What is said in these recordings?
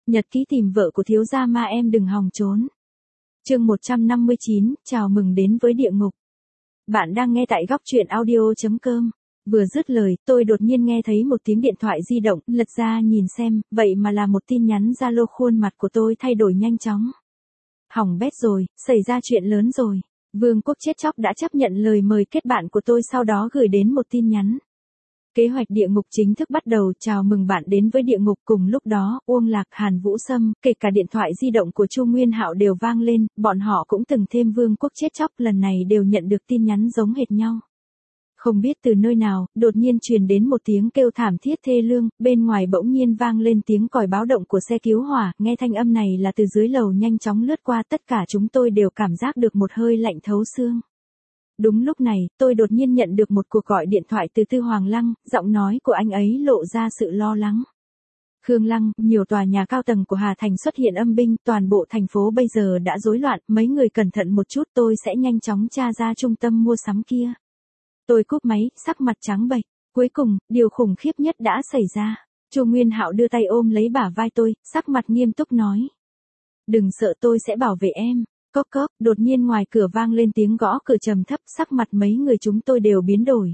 Nhật ký tìm vợ của thiếu gia ma em đừng hòng trốn. Chương 159, chào mừng đến với địa ngục. Bạn đang nghe tại góc truyện audio.com. Vừa dứt lời, tôi đột nhiên nghe thấy một tiếng điện thoại di động, lật ra nhìn xem, vậy mà là một tin nhắn Zalo. Khuôn mặt của tôi thay đổi nhanh chóng. Hỏng bét rồi, xảy ra chuyện lớn rồi. Vương Quốc chết chóc đã chấp nhận lời mời kết bạn của tôi, sau đó gửi đến một tin nhắn. Kế hoạch địa ngục chính thức bắt đầu, chào mừng bạn đến với địa ngục. Cùng lúc đó, Uông Lạc, Hàn Vũ Sâm, kể cả điện thoại di động của Chu Nguyên Hạo đều vang lên, bọn họ cũng từng thêm Vương Quốc chết chóc, lần này đều nhận được tin nhắn giống hệt nhau. Không biết từ nơi nào, đột nhiên truyền đến một tiếng kêu thảm thiết thê lương, bên ngoài bỗng nhiên vang lên tiếng còi báo động của xe cứu hỏa, nghe thanh âm này là từ dưới lầu nhanh chóng lướt qua, tất cả chúng tôi đều cảm giác được một hơi lạnh thấu xương. Đúng lúc này, tôi đột nhiên nhận được một cuộc gọi điện thoại từ Tư Hoàng Lăng, giọng nói của anh ấy lộ ra sự lo lắng. Khương Lăng, nhiều tòa nhà cao tầng của Hà Thành xuất hiện âm binh, toàn bộ thành phố bây giờ đã rối loạn, mấy người cẩn thận một chút, tôi sẽ nhanh chóng tra ra trung tâm mua sắm kia. Tôi cúp máy, sắc mặt trắng bệch. Cuối cùng, điều khủng khiếp nhất đã xảy ra. Chu Nguyên Hạo đưa tay ôm lấy bả vai tôi, sắc mặt nghiêm túc nói. Đừng sợ, tôi sẽ bảo vệ em. Cốc cốc, đột nhiên ngoài cửa vang lên tiếng gõ cửa trầm thấp, sắc mặt mấy người chúng tôi đều biến đổi.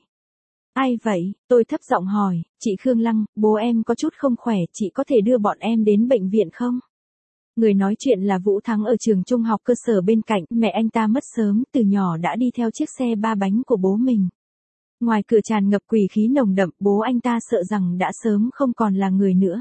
Ai vậy? Tôi thấp giọng hỏi, chị Khương Lăng, bố em có chút không khỏe, chị có thể đưa bọn em đến bệnh viện không? Người nói chuyện là Vũ Thắng ở trường trung học cơ sở bên cạnh, mẹ anh ta mất sớm, từ nhỏ đã đi theo chiếc xe ba bánh của bố mình. Ngoài cửa tràn ngập quỷ khí nồng đậm, bố anh ta sợ rằng đã sớm không còn là người nữa.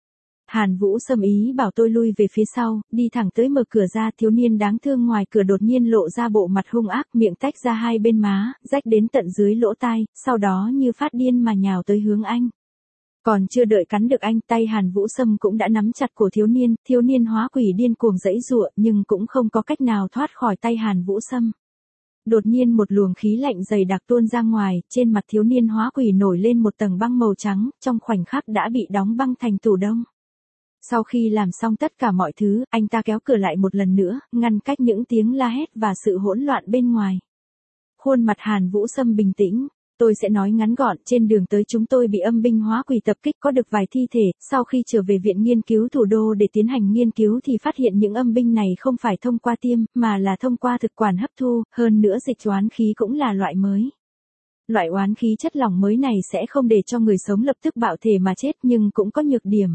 Hàn Vũ Sâm ý bảo tôi lui về phía sau, đi thẳng tới mở cửa ra, thiếu niên đáng thương ngoài cửa đột nhiên lộ ra bộ mặt hung ác, miệng tách ra hai bên má, rách đến tận dưới lỗ tai, sau đó như phát điên mà nhào tới hướng anh. Còn chưa đợi cắn được anh, tay Hàn Vũ Sâm cũng đã nắm chặt cổ thiếu niên hóa quỷ điên cuồng giãy giụa, nhưng cũng không có cách nào thoát khỏi tay Hàn Vũ Sâm. Đột nhiên một luồng khí lạnh dày đặc tuôn ra ngoài, trên mặt thiếu niên hóa quỷ nổi lên một tầng băng màu trắng, trong khoảnh khắc đã bị đóng băng thành tủ đông. Sau khi làm xong tất cả mọi thứ, anh ta kéo cửa lại một lần nữa, ngăn cách những tiếng la hét và sự hỗn loạn bên ngoài. Khuôn mặt Hàn Vũ Sâm bình tĩnh. Tôi sẽ nói ngắn gọn, trên đường tới chúng tôi bị âm binh hóa quỷ tập kích, có được vài thi thể, sau khi trở về viện nghiên cứu thủ đô để tiến hành nghiên cứu thì phát hiện những âm binh này không phải thông qua tiêm, mà là thông qua thực quản hấp thu, hơn nữa dịch oán khí cũng là loại mới. Loại oán khí chất lỏng mới này sẽ không để cho người sống lập tức bạo thể mà chết, nhưng cũng có nhược điểm.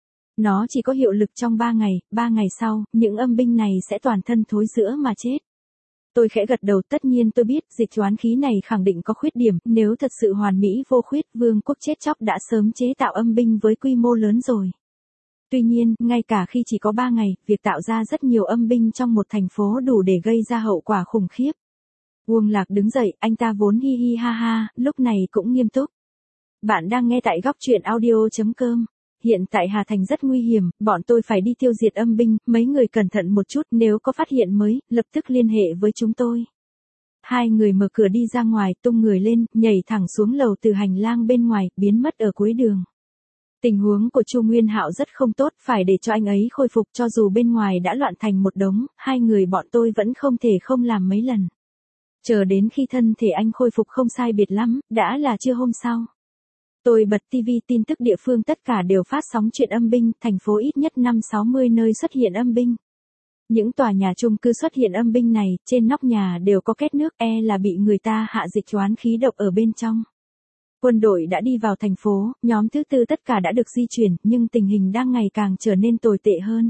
Nó chỉ có hiệu lực trong 3 ngày sau, những âm binh này sẽ toàn thân thối rữa mà chết. Tôi khẽ gật đầu, tất nhiên tôi biết, dịch oán khí này khẳng định có khuyết điểm, nếu thật sự hoàn mỹ vô khuyết, Vương Quốc chết chóc đã sớm chế tạo âm binh với quy mô lớn rồi. Tuy nhiên, ngay cả khi chỉ có 3 ngày, việc tạo ra rất nhiều âm binh trong một thành phố đủ để gây ra hậu quả khủng khiếp. Uông Lạc đứng dậy, anh ta vốn hi hi ha ha, lúc này cũng nghiêm túc. Bạn đang nghe tại góc truyện audio.com. Hiện tại Hà Thành rất nguy hiểm, bọn tôi phải đi tiêu diệt âm binh, mấy người cẩn thận một chút, nếu có phát hiện mới, lập tức liên hệ với chúng tôi. Hai người mở cửa đi ra ngoài, tung người lên, nhảy thẳng xuống lầu từ hành lang bên ngoài, biến mất ở cuối đường. Tình huống của Chu Nguyên Hạo rất không tốt, phải để cho anh ấy khôi phục, cho dù bên ngoài đã loạn thành một đống, hai người bọn tôi vẫn không thể không làm mấy lần. Chờ đến khi thân thể anh khôi phục không sai biệt lắm, đã là trưa hôm sau. Tôi bật TV, tin tức địa phương tất cả đều phát sóng chuyện âm binh, thành phố ít nhất 50-60 nơi xuất hiện âm binh. Những tòa nhà chung cư xuất hiện âm binh này, trên nóc nhà đều có két nước, là bị người ta hạ dịch oán khí độc ở bên trong. Quân đội đã đi vào thành phố, nhóm thứ tư tất cả đã được di chuyển, nhưng tình hình đang ngày càng trở nên tồi tệ hơn.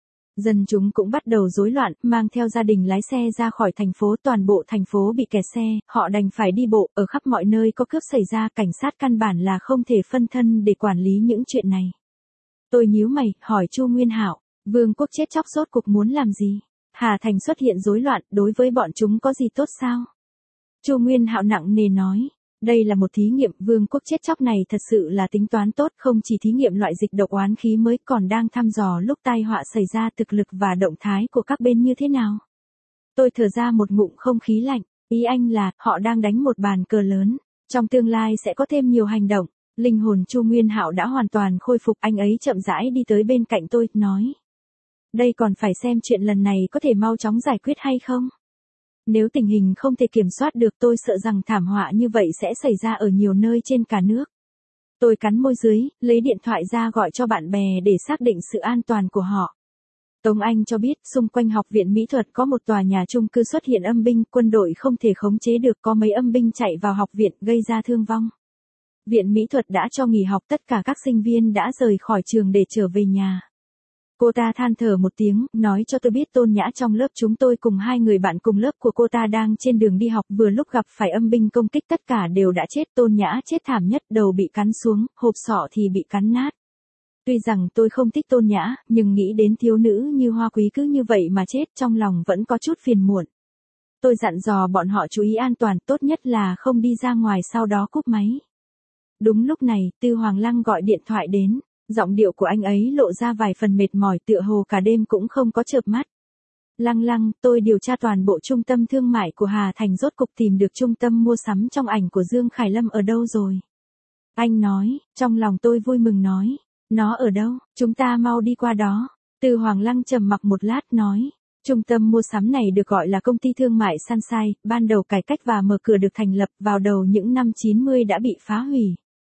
Dân chúng cũng bắt đầu rối loạn, mang theo gia đình lái xe ra khỏi thành phố, toàn bộ thành phố bị kẹt xe, họ đành phải đi bộ, ở khắp mọi nơi có cướp xảy ra, cảnh sát căn bản là không thể phân thân để quản lý những chuyện này. Tôi nhíu mày, hỏi Chu Nguyên Hạo, Vương Quốc chết chóc rốt cuộc muốn làm gì? Hà Thành xuất hiện rối loạn, đối với bọn chúng có gì tốt sao? Chu Nguyên Hạo nặng nề nói. Đây là một thí nghiệm, Vương Quốc chết chóc này thật sự là tính toán tốt, không chỉ thí nghiệm loại dịch độc oán khí mới, còn đang thăm dò lúc tai họa xảy ra thực lực và động thái của các bên như thế nào. Tôi thở ra một ngụm không khí lạnh, ý anh là, họ đang đánh một bàn cờ lớn, trong tương lai sẽ có thêm nhiều hành động. Linh hồn Chu Nguyên Hạo đã hoàn toàn khôi phục, anh ấy chậm rãi đi tới bên cạnh tôi, nói. Đây còn phải xem chuyện lần này có thể mau chóng giải quyết hay không. Nếu tình hình không thể kiểm soát được, tôi sợ rằng thảm họa như vậy sẽ xảy ra ở nhiều nơi trên cả nước. Tôi cắn môi dưới, lấy điện thoại ra gọi cho bạn bè để xác định sự an toàn của họ. Tống Anh cho biết, xung quanh học viện mỹ thuật có một tòa nhà chung cư xuất hiện âm binh, quân đội không thể khống chế được, có mấy âm binh chạy vào học viện gây ra thương vong. Viện mỹ thuật đã cho nghỉ học, tất cả các sinh viên đã rời khỏi trường để trở về nhà. Cô ta than thở một tiếng, nói cho tôi biết Tôn Nhã trong lớp chúng tôi cùng 2 người bạn cùng lớp của cô ta đang trên đường đi học, vừa lúc gặp phải âm binh công kích, tất cả đều đã chết. Tôn Nhã chết thảm nhất, đầu bị cắn xuống, hộp sọ thì bị cắn nát. Tuy rằng tôi không thích Tôn Nhã, nhưng nghĩ đến thiếu nữ như Hoa Quý cứ như vậy mà chết, trong lòng vẫn có chút phiền muộn. Tôi dặn dò bọn họ chú ý an toàn, tốt nhất là không đi ra ngoài, sau đó cúp máy. Đúng lúc này, Tư Hoàng Lăng gọi điện thoại đến. Giọng điệu của anh ấy lộ ra vài phần mệt mỏi, tựa hồ cả đêm cũng không có chợp mắt. Lăng Lăng, tôi điều tra toàn bộ trung tâm thương mại của Hà Thành, rốt cục tìm được trung tâm mua sắm trong ảnh của Dương Khải Lâm ở đâu rồi. Anh nói, trong lòng tôi vui mừng nói, nó ở đâu, chúng ta mau đi qua đó. Tư Hoàng Lăng trầm mặc một lát nói, trung tâm mua sắm này được gọi là công ty thương mại Sunshine, ban đầu cải cách và mở cửa được thành lập vào đầu những năm 90 đã bị phá hủy.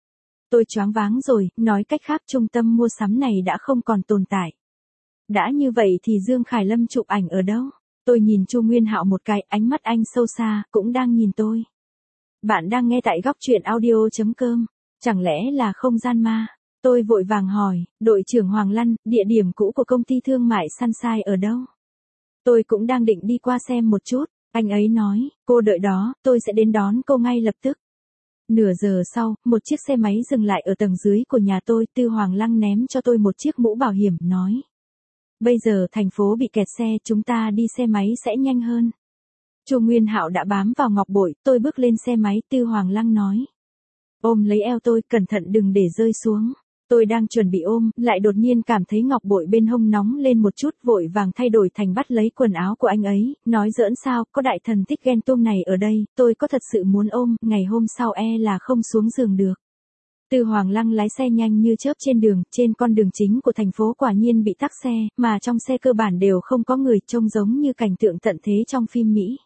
Tôi choáng váng rồi, nói cách khác trung tâm mua sắm này đã không còn tồn tại. Đã như vậy thì Dương Khải Lâm chụp ảnh ở đâu? Tôi nhìn Chu Nguyên Hạo một cái, ánh mắt anh sâu xa, cũng đang nhìn tôi. Bạn đang nghe tại góc truyện audio.com, chẳng lẽ là không gian ma? Tôi vội vàng hỏi, đội trưởng Hoàng Lân, địa điểm cũ của công ty thương mại Sunshine ở đâu? Tôi cũng đang định đi qua xem một chút, anh ấy nói, cô đợi đó, tôi sẽ đến đón cô ngay lập tức. Nửa giờ sau, một chiếc xe máy dừng lại ở tầng dưới của nhà tôi, Tư Hoàng Lăng ném cho tôi một chiếc mũ bảo hiểm, nói. Bây giờ thành phố bị kẹt xe, chúng ta đi xe máy sẽ nhanh hơn. Chu Nguyên Hạo đã bám vào ngọc bội, tôi bước lên xe máy, Tư Hoàng Lăng nói. Ôm lấy eo tôi, cẩn thận đừng để rơi xuống. Tôi đang chuẩn bị ôm, lại đột nhiên cảm thấy ngọc bội bên hông nóng lên một chút, vội vàng thay đổi thành bắt lấy quần áo của anh ấy, nói giỡn sao, có đại thần thích ghen tuông này ở đây, tôi có thật sự muốn ôm, ngày hôm sau là không xuống giường được. Tư Hoàng Lăng lái xe nhanh như chớp trên con đường chính của thành phố quả nhiên bị tắc xe, mà trong xe cơ bản đều không có người, trông giống như cảnh tượng tận thế trong phim Mỹ.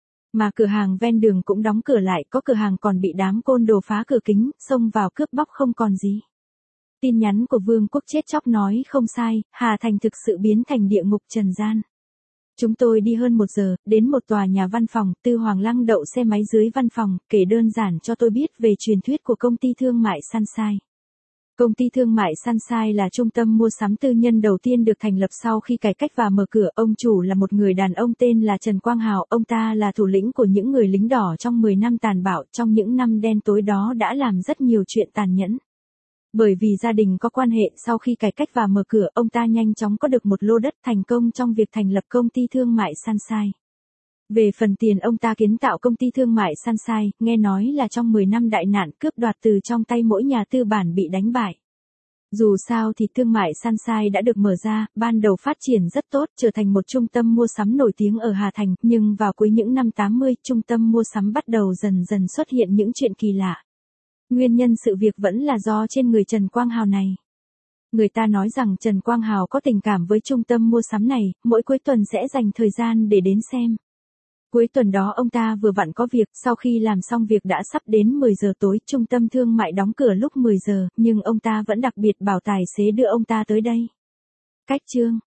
Mà cửa hàng ven đường cũng đóng cửa lại, có cửa hàng còn bị đám côn đồ phá cửa kính, xông vào cướp bóc không còn gì. Tin nhắn của Vương Quốc chết chóc nói không sai, Hà Thành thực sự biến thành địa ngục trần gian. Chúng tôi đi hơn 1 giờ, đến một tòa nhà văn phòng, Tư Hoàng Lăng đậu xe máy dưới văn phòng, kể đơn giản cho tôi biết về truyền thuyết của công ty thương mại Sunshine. Công ty thương mại Sunshine là trung tâm mua sắm tư nhân đầu tiên được thành lập sau khi cải cách và mở cửa. Ông chủ là một người đàn ông tên là Trần Quang Hào, ông ta là thủ lĩnh của những người lính đỏ trong 10 năm tàn bạo, trong những năm đen tối đó đã làm rất nhiều chuyện tàn nhẫn. Bởi vì gia đình có quan hệ, sau khi cải cách và mở cửa, ông ta nhanh chóng có được một lô đất, thành công trong việc thành lập công ty thương mại Sunshine. Về phần tiền ông ta kiến tạo công ty thương mại Sunshine, nghe nói là trong 10 năm đại nạn cướp đoạt từ trong tay mỗi nhà tư bản bị đánh bại. Dù sao thì thương mại Sunshine đã được mở ra, ban đầu phát triển rất tốt, trở thành một trung tâm mua sắm nổi tiếng ở Hà Thành, nhưng vào cuối những năm 80, trung tâm mua sắm bắt đầu dần dần xuất hiện những chuyện kỳ lạ. Nguyên nhân sự việc vẫn là do trên người Trần Quang Hào này. Người ta nói rằng Trần Quang Hào có tình cảm với trung tâm mua sắm này, mỗi cuối tuần sẽ dành thời gian để đến xem. Cuối tuần đó ông ta vừa vặn có việc, sau khi làm xong việc đã sắp đến 10 giờ tối, trung tâm thương mại đóng cửa lúc 10 giờ, nhưng ông ta vẫn đặc biệt bảo tài xế đưa ông ta tới đây. Cách chương